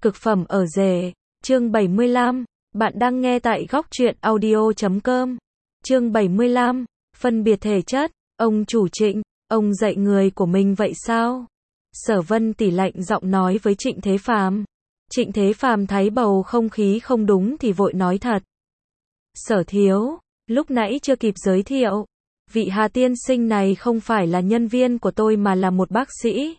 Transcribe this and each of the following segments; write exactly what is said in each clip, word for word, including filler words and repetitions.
Cực phẩm ở rể, chương bảy mươi lăm, bạn đang nghe tại góc truyện audio chấm com. Chương bảy mươi lăm, phân biệt thể chất, ông chủ Trịnh, ông dạy người của mình vậy sao? Sở Vân Tỷ lạnh giọng nói với Trịnh Thế Phàm. Trịnh Thế Phàm thấy bầu không khí không đúng thì vội nói thật. Sở thiếu, lúc nãy chưa kịp giới thiệu, vị Hà tiên sinh này không phải là nhân viên của tôi mà là một bác sĩ.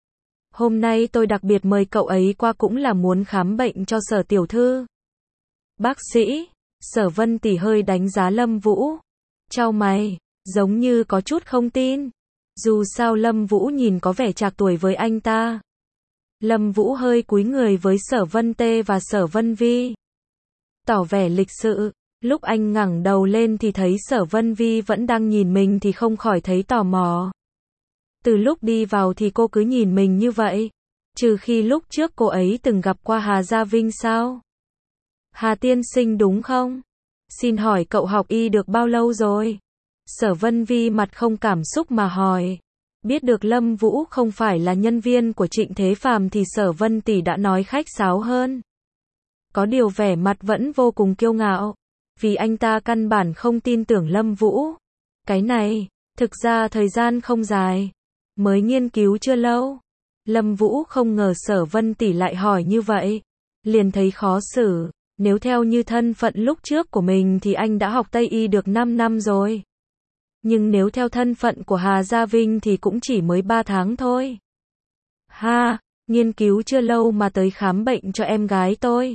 Hôm nay tôi đặc biệt mời cậu ấy qua cũng là muốn khám bệnh cho Sở tiểu thư. Bác sĩ, Sở Vân Tỷ hơi đánh giá Lâm Vũ. Chau mày, giống như có chút không tin. Dù sao Lâm Vũ nhìn có vẻ trạc tuổi với anh ta. Lâm Vũ hơi cúi người với Sở Vân Tê và Sở Vân Vi. Tỏ vẻ lịch sự, lúc anh ngẩng đầu lên thì thấy Sở Vân Vi vẫn đang nhìn mình thì không khỏi thấy tò mò. Từ lúc đi vào thì cô cứ nhìn mình như vậy. Trừ khi lúc trước cô ấy từng gặp qua Hà Gia Vinh sao? Hà tiên sinh đúng không? Xin hỏi cậu học y được bao lâu rồi? Sở Vân Vi mặt không cảm xúc mà hỏi. Biết được Lâm Vũ không phải là nhân viên của Trịnh Thế Phàm thì Sở Vân Tỷ đã nói khách sáo hơn. Có điều vẻ mặt vẫn vô cùng kiêu ngạo. Vì anh ta căn bản không tin tưởng Lâm Vũ. Cái này, thực ra thời gian không dài. Mới nghiên cứu chưa lâu. Lâm Vũ không ngờ Sở Vân Tỷ lại hỏi như vậy. Liền thấy khó xử. Nếu theo như thân phận lúc trước của mình thì anh đã học Tây Y được năm năm rồi. Nhưng nếu theo thân phận của Hà Gia Vinh thì cũng chỉ mới ba tháng thôi. Ha, nghiên cứu chưa lâu mà tới khám bệnh cho em gái tôi.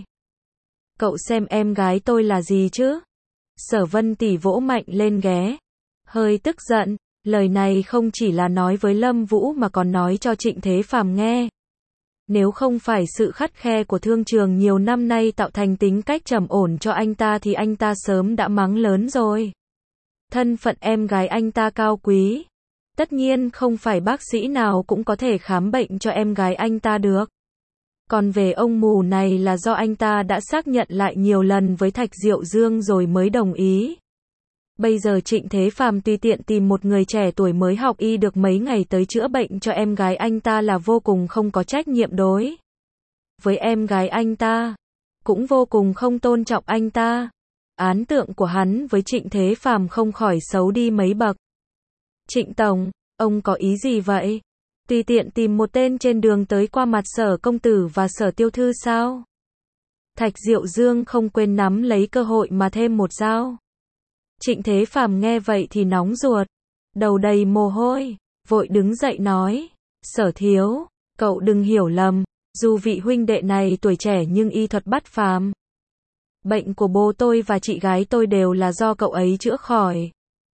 Cậu xem em gái tôi là gì chứ? Sở Vân Tỷ vỗ mạnh lên ghế. Hơi tức giận, lời này không chỉ là nói với Lâm Vũ mà còn nói cho Trịnh Thế Phàm nghe. Nếu không phải sự khắt khe của thương trường nhiều năm nay tạo thành tính cách trầm ổn cho anh ta thì anh ta sớm đã mắng lớn rồi. Thân phận em gái anh ta cao quý. Tất nhiên không phải bác sĩ nào cũng có thể khám bệnh cho em gái anh ta được. Còn về ông mù này là do anh ta đã xác nhận lại nhiều lần với Thạch Diệu Dương rồi mới đồng ý. Bây giờ Trịnh Thế Phàm tùy tiện tìm một người trẻ tuổi mới học y được mấy ngày tới chữa bệnh cho em gái anh ta là vô cùng không có trách nhiệm đối với em gái anh ta, cũng vô cùng không tôn trọng anh ta. Ấn tượng của hắn với Trịnh Thế Phàm không khỏi xấu đi mấy bậc. Trịnh Tổng, ông có ý gì vậy? Tùy tiện tìm một tên trên đường tới qua mặt Sở công tử và Sở tiểu thư sao? Thạch Diệu Dương không quên nắm lấy cơ hội mà thêm một dao. Trịnh Thế Phàm nghe vậy thì nóng ruột, đầu đầy mồ hôi, vội đứng dậy nói, Sở thiếu, cậu đừng hiểu lầm, dù vị huynh đệ này tuổi trẻ nhưng y thuật bất phàm. Bệnh của bố tôi và chị gái tôi đều là do cậu ấy chữa khỏi.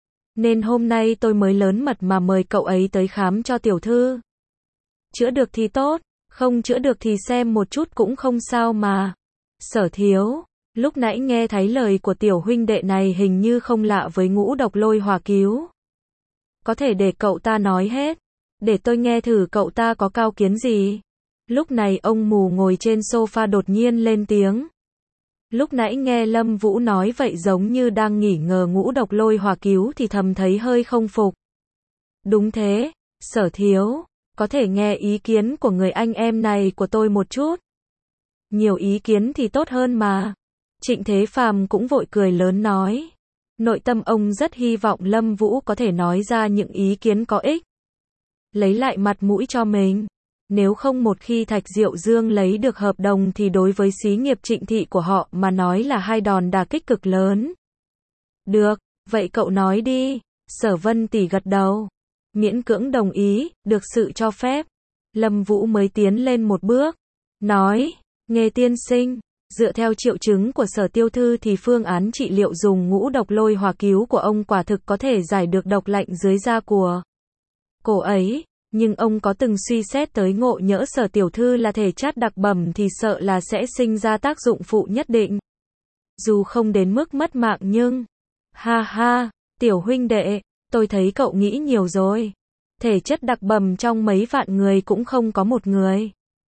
Nên hôm nay tôi mới lớn mật mà mời cậu ấy tới khám cho tiểu thư. Chữa được thì tốt, không chữa được thì xem một chút cũng không sao mà. Sở thiếu, lúc nãy nghe thấy lời của tiểu huynh đệ này hình như không lạ với Ngũ Độc Lôi Hỏa Cứu. Có thể để cậu ta nói hết, để tôi nghe thử cậu ta có cao kiến gì. Lúc này ông mù ngồi trên sofa đột nhiên lên tiếng. Lúc nãy nghe Lâm Vũ nói vậy giống như đang nghỉ ngờ Ngũ Độc Lôi Hỏa Cứu thì thầm thấy hơi không phục. Đúng thế, Sở thiếu, có thể nghe ý kiến của người anh em này của tôi một chút. Nhiều ý kiến thì tốt hơn mà. Trịnh Thế Phàm cũng vội cười lớn nói. Nội tâm ông rất hy vọng Lâm Vũ có thể nói ra những ý kiến có ích. Lấy lại mặt mũi cho mình. Nếu không một khi Thạch Diệu Dương lấy được hợp đồng thì đối với xí nghiệp Trịnh thị của họ mà nói là hai đòn đả kích cực lớn. Được, vậy cậu nói đi. Sở Vân Tỷ gật đầu. Miễn cưỡng đồng ý, được sự cho phép. Lâm Vũ mới tiến lên một bước. Nói, Nghê tiên sinh, dựa theo triệu chứng của Sở tiểu thư thì phương án trị liệu dùng Ngũ Độc Lôi Hỏa Cứu của ông quả thực có thể giải được độc lạnh dưới da của cô ấy. Nhưng ông có từng suy xét tới ngộ nhỡ Sở tiểu thư là thể chất đặc bẩm thì sợ là sẽ sinh ra tác dụng phụ nhất định. Dù không đến mức mất mạng nhưng... Ha ha, tiểu huynh đệ, tôi thấy cậu nghĩ nhiều rồi. Thể chất đặc bẩm trong mấy vạn người cũng không có một người.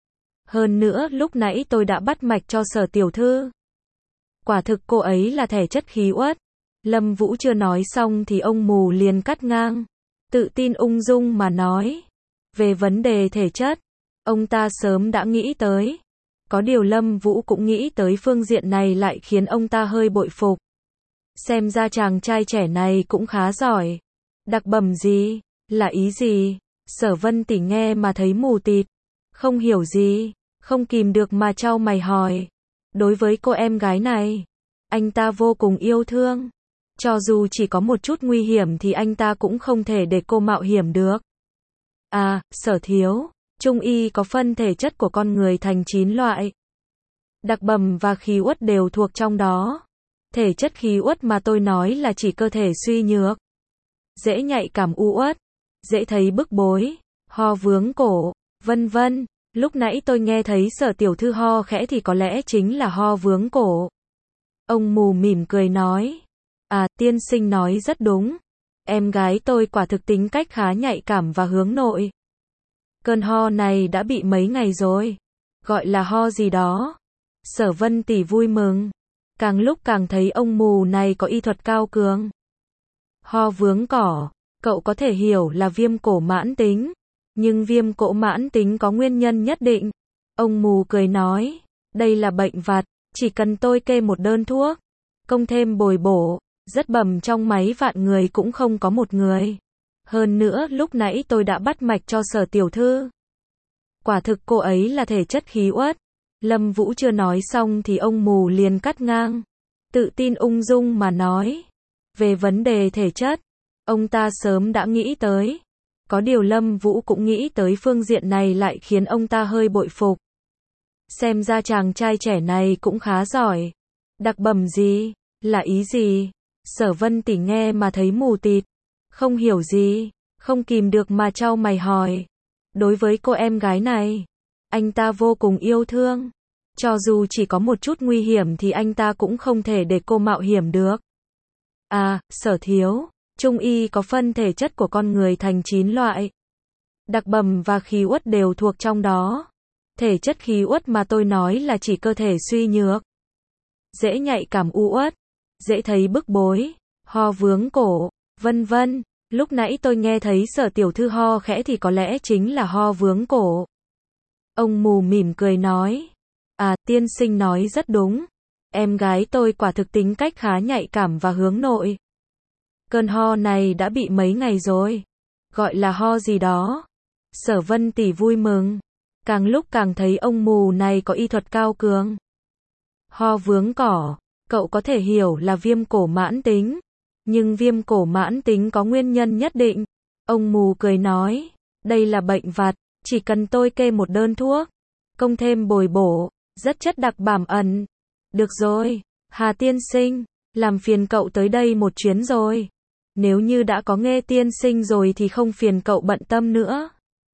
Hơn nữa lúc nãy tôi đã bắt mạch cho Sở tiểu thư. Quả thực cô ấy là thể chất khí uất. Lâm Vũ chưa nói xong thì ông mù liền cắt ngang. Tự tin ung dung mà nói. Về vấn đề thể chất, ông ta sớm đã nghĩ tới. Có điều Lâm Vũ cũng nghĩ tới phương diện này lại khiến ông ta hơi bội phục. Xem ra chàng trai trẻ này cũng khá giỏi. Đặc bẩm gì? Là ý gì? Sở Vân Tỷ nghe mà thấy mù tịt, không hiểu gì, không kìm được mà chau mày hỏi. Đối với cô em gái này, anh ta vô cùng yêu thương. Cho dù chỉ có một chút nguy hiểm thì anh ta cũng không thể để cô mạo hiểm được. À, Sở thiếu, Trung y có phân thể chất của con người thành chín loại. Đặc bẩm và khí uất đều thuộc trong đó. Thể chất khí uất mà tôi nói là chỉ cơ thể suy nhược, dễ nhạy cảm u uất, dễ thấy bức bối, ho vướng cổ, vân vân. Lúc nãy tôi nghe thấy Sở tiểu thư ho khẽ thì có lẽ chính là ho vướng cổ. Ông mù mỉm cười nói. À, tiên sinh nói rất đúng. Em gái tôi quả thực tính cách khá nhạy cảm và hướng nội. Cơn ho này đã bị mấy ngày rồi. Gọi là ho gì đó? Sở Vân Tỷ vui mừng. Càng lúc càng thấy ông mù này có y thuật cao cường. Ho vướng cỏ, cậu có thể hiểu là viêm cổ mãn tính. Nhưng viêm cổ mãn tính có nguyên nhân nhất định. Ông mù cười nói. Đây là bệnh vặt, chỉ cần tôi kê một đơn thuốc, công thêm bồi bổ, rất bẩm trong máy vạn người cũng không có một người. Hơn nữa lúc nãy tôi đã bắt mạch cho Sở tiểu thư. Quả thực cô ấy là thể chất khí uất. Lâm Vũ chưa nói xong thì ông mù liền cắt ngang. Tự tin ung dung mà nói. Về vấn đề thể chất, ông ta sớm đã nghĩ tới. Có điều Lâm Vũ cũng nghĩ tới phương diện này lại khiến ông ta hơi bội phục. Xem ra chàng trai trẻ này cũng khá giỏi. Đặc bẩm gì? Là ý gì? Sở Vân Tỷ nghe mà thấy mù tịt, không hiểu gì, không kìm được mà chau mày hỏi. Đối với cô em gái này, anh ta vô cùng yêu thương. Cho dù chỉ có một chút nguy hiểm thì anh ta cũng không thể để cô mạo hiểm được. À, Sở thiếu, Trung y có phân thể chất của con người thành chín loại. Đặc bẩm và khí uất đều thuộc trong đó. Thể chất khí uất mà tôi nói là chỉ cơ thể suy nhược, dễ nhạy cảm u uất, dễ thấy bức bối, ho vướng cổ, vân vân. Lúc nãy tôi nghe thấy Sở tiểu thư ho khẽ thì có lẽ chính là ho vướng cổ. Ông mù mỉm cười nói. À, tiên sinh nói rất đúng. Em gái tôi quả thực tính cách khá nhạy cảm và hướng nội. Cơn ho này đã bị mấy ngày rồi. Gọi là ho gì đó? Sở Vân Tỷ vui mừng. Càng lúc càng thấy ông mù này có y thuật cao cường. Ho vướng cỏ, cậu có thể hiểu là viêm cổ mãn tính. Nhưng viêm cổ mãn tính có nguyên nhân nhất định. Ông mù cười nói. Đây là bệnh vặt, chỉ cần tôi kê một đơn thuốc, công thêm bồi bổ, rất chất đặc bảm ẩn. Được rồi, Hà tiên sinh, làm phiền cậu tới đây một chuyến rồi. Nếu như đã có nghe tiên sinh rồi thì không phiền cậu bận tâm nữa.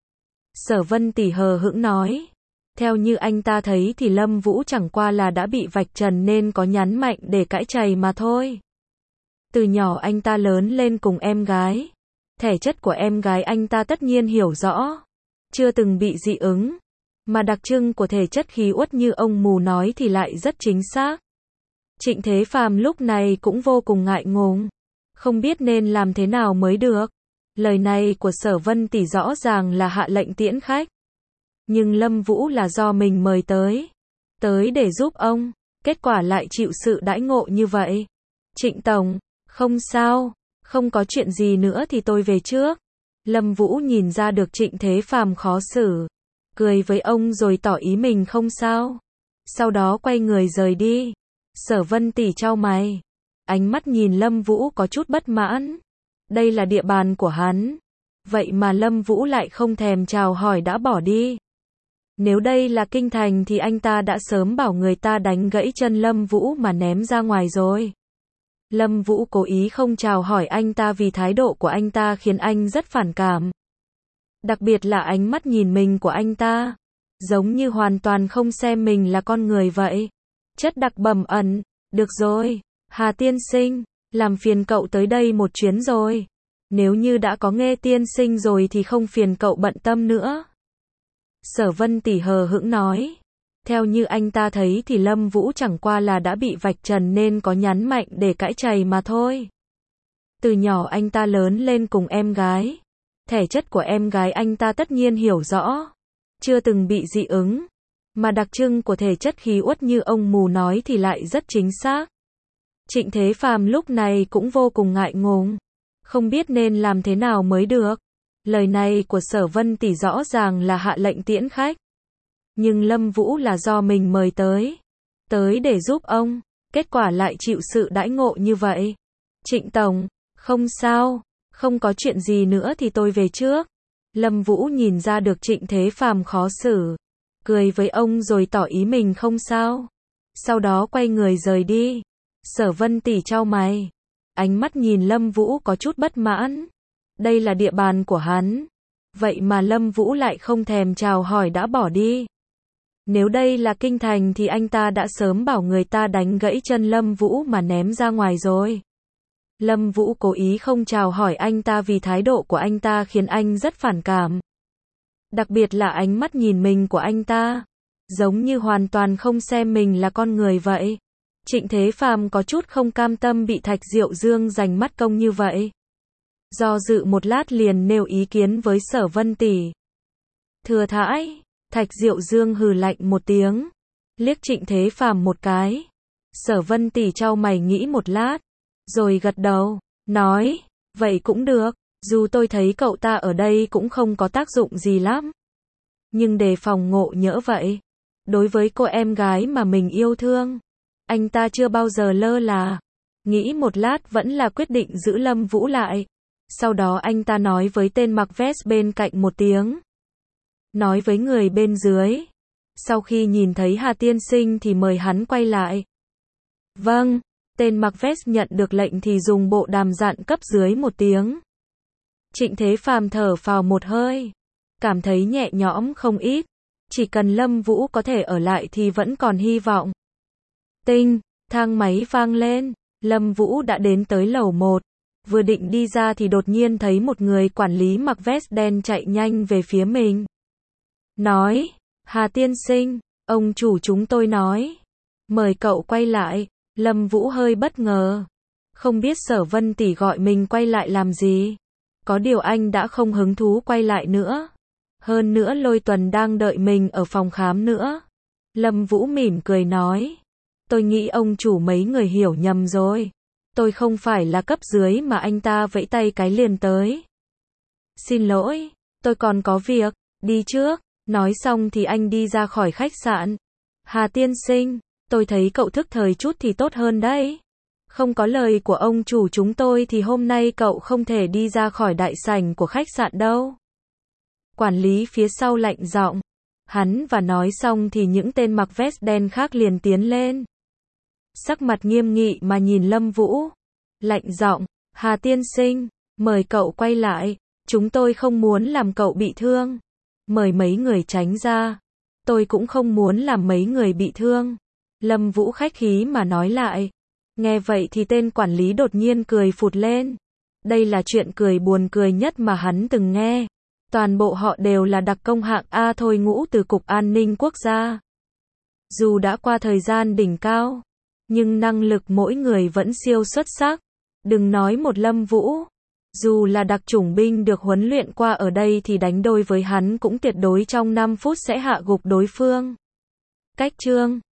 Sở Vân Tỷ hờ hững nói. Theo như anh ta thấy thì Lâm Vũ chẳng qua là đã bị vạch trần nên có nhắn mạnh để cãi chày mà thôi. Từ nhỏ anh ta lớn lên cùng em gái. Thể chất của em gái anh ta tất nhiên hiểu rõ. Chưa từng bị dị ứng. Mà đặc trưng của thể chất khí uất như ông mù nói thì lại rất chính xác. Trịnh Thế Phàm lúc này cũng vô cùng ngại ngùng. Không biết nên làm thế nào mới được. Lời này của Sở Vân Tỷ rõ ràng là hạ lệnh tiễn khách. Nhưng Lâm Vũ là do mình mời tới. Tới để giúp ông. Kết quả lại chịu sự đãi ngộ như vậy. Trịnh Tổng, không sao. Không có chuyện gì nữa thì tôi về trước. Lâm Vũ nhìn ra được Trịnh Thế Phàm khó xử. Cười với ông rồi tỏ ý mình không sao. Sau đó quay người rời đi. Sở Vân Tỷ chau mày. Ánh mắt nhìn Lâm Vũ có chút bất mãn. Đây là địa bàn của hắn. Vậy mà Lâm Vũ lại không thèm chào hỏi đã bỏ đi. Nếu đây là kinh thành thì anh ta đã sớm bảo người ta đánh gãy chân Lâm Vũ mà ném ra ngoài rồi. Lâm Vũ cố ý không chào hỏi anh ta vì thái độ của anh ta khiến anh rất phản cảm. Đặc biệt là ánh mắt nhìn mình của anh ta. Giống như hoàn toàn không xem mình là con người vậy. Chất đặc bẩm ẩn. Được rồi, Hà tiên sinh, làm phiền cậu tới đây một chuyến rồi. Nếu như đã có nghe tiên sinh rồi thì không phiền cậu bận tâm nữa. Sở Vân Tỷ hờ hững nói. Theo như anh ta thấy thì Lâm Vũ chẳng qua là đã bị vạch trần nên có nhắn mạnh để cãi chày mà thôi. Từ nhỏ anh ta lớn lên cùng em gái. Thể chất của em gái anh ta tất nhiên hiểu rõ. Chưa từng bị dị ứng. mà đặc trưng của thể chất khí uất như ông mù nói thì lại rất chính xác. Trịnh Thế Phàm lúc này cũng vô cùng ngại ngùng, không biết nên làm thế nào mới được. Lời này của Sở Vân Tỷ rõ ràng là hạ lệnh tiễn khách. Nhưng Lâm Vũ là do mình mời tới, tới để giúp ông, kết quả lại chịu sự đãi ngộ như vậy. Trịnh Tổng, không sao, không có chuyện gì nữa thì tôi về trước. Lâm Vũ nhìn ra được Trịnh Thế Phàm khó xử, cười với ông rồi tỏ ý mình không sao. Sau đó quay người rời đi. Sở Vân Tỷ chau mày, ánh mắt nhìn Lâm Vũ có chút bất mãn. Đây là địa bàn của hắn, vậy mà Lâm Vũ lại không thèm chào hỏi đã bỏ đi. Nếu đây là kinh thành thì anh ta đã sớm bảo người ta đánh gãy chân Lâm Vũ mà ném ra ngoài rồi. Lâm Vũ cố ý không chào hỏi anh ta vì thái độ của anh ta khiến anh rất phản cảm. Đặc biệt là ánh mắt nhìn mình của anh ta, giống như hoàn toàn không xem mình là con người vậy. Trịnh Thế Phàm có chút không cam tâm bị Thạch Diệu Dương giành mắt công như vậy. Do dự một lát liền nêu ý kiến với Sở Vân Tỷ. Thừa thãi, Thạch Diệu Dương hừ lạnh một tiếng, liếc Trịnh Thế Phàm một cái. Sở Vân Tỷ chau mày nghĩ một lát, rồi gật đầu, nói, vậy cũng được, dù tôi thấy cậu ta ở đây cũng không có tác dụng gì lắm. Nhưng đề phòng ngộ nhỡ vậy. Đối với cô em gái mà mình yêu thương, anh ta chưa bao giờ lơ là. Nghĩ một lát vẫn là quyết định giữ Lâm Vũ lại. Sau đó anh ta nói với tên mặc vest bên cạnh một tiếng. Nói với người bên dưới. Sau khi nhìn thấy Hà Tiên Sinh thì mời hắn quay lại. Vâng, tên mặc vest nhận được lệnh thì dùng bộ đàm dặn cấp dưới một tiếng. Trịnh Thế Phàm thở phào một hơi, cảm thấy nhẹ nhõm không ít. Chỉ cần Lâm Vũ có thể ở lại thì vẫn còn hy vọng. Tinh, thang máy vang lên, Lâm Vũ đã đến tới lầu một. Vừa định đi ra thì đột nhiên thấy một người quản lý mặc vest đen chạy nhanh về phía mình. Nói, Hà Tiên Sinh, ông chủ chúng tôi nói, mời cậu quay lại. Lâm Vũ hơi bất ngờ, không biết Sở Vân Tỷ gọi mình quay lại làm gì. Có điều anh đã không hứng thú quay lại nữa. Hơn nữa Lôi Tuần đang đợi mình ở phòng khám nữa. Lâm Vũ mỉm cười nói, tôi nghĩ ông chủ mấy người hiểu nhầm rồi. Tôi không phải là cấp dưới mà anh ta vẫy tay cái liền tới. Xin lỗi, tôi còn có việc, đi trước. Nói xong thì anh đi ra khỏi khách sạn. Hà Tiên Sinh, tôi thấy cậu thức thời chút thì tốt hơn đấy. Không có lời của ông chủ chúng tôi thì hôm nay cậu không thể đi ra khỏi đại sảnh của khách sạn đâu. Quản lý phía sau lạnh giọng. Hắn và nói xong thì những tên mặc vest đen khác liền tiến lên. Sắc mặt nghiêm nghị mà nhìn Lâm Vũ. Lạnh giọng, Hà Tiên Sinh, mời cậu quay lại. Chúng tôi không muốn làm cậu bị thương. Mời mấy người tránh ra. Tôi cũng không muốn làm mấy người bị thương. Lâm Vũ khách khí mà nói lại. Nghe vậy thì tên quản lý đột nhiên cười phụt lên. Đây là chuyện cười buồn cười nhất mà hắn từng nghe. Toàn bộ họ đều là đặc công hạng A thôi ngũ từ Cục An ninh Quốc gia. Dù đã qua thời gian đỉnh cao, nhưng năng lực mỗi người vẫn siêu xuất sắc. Đừng nói một Lâm Vũ, dù là đặc chủng binh được huấn luyện qua ở đây thì đánh đôi với hắn cũng tuyệt đối trong năm phút sẽ hạ gục đối phương. Cách chương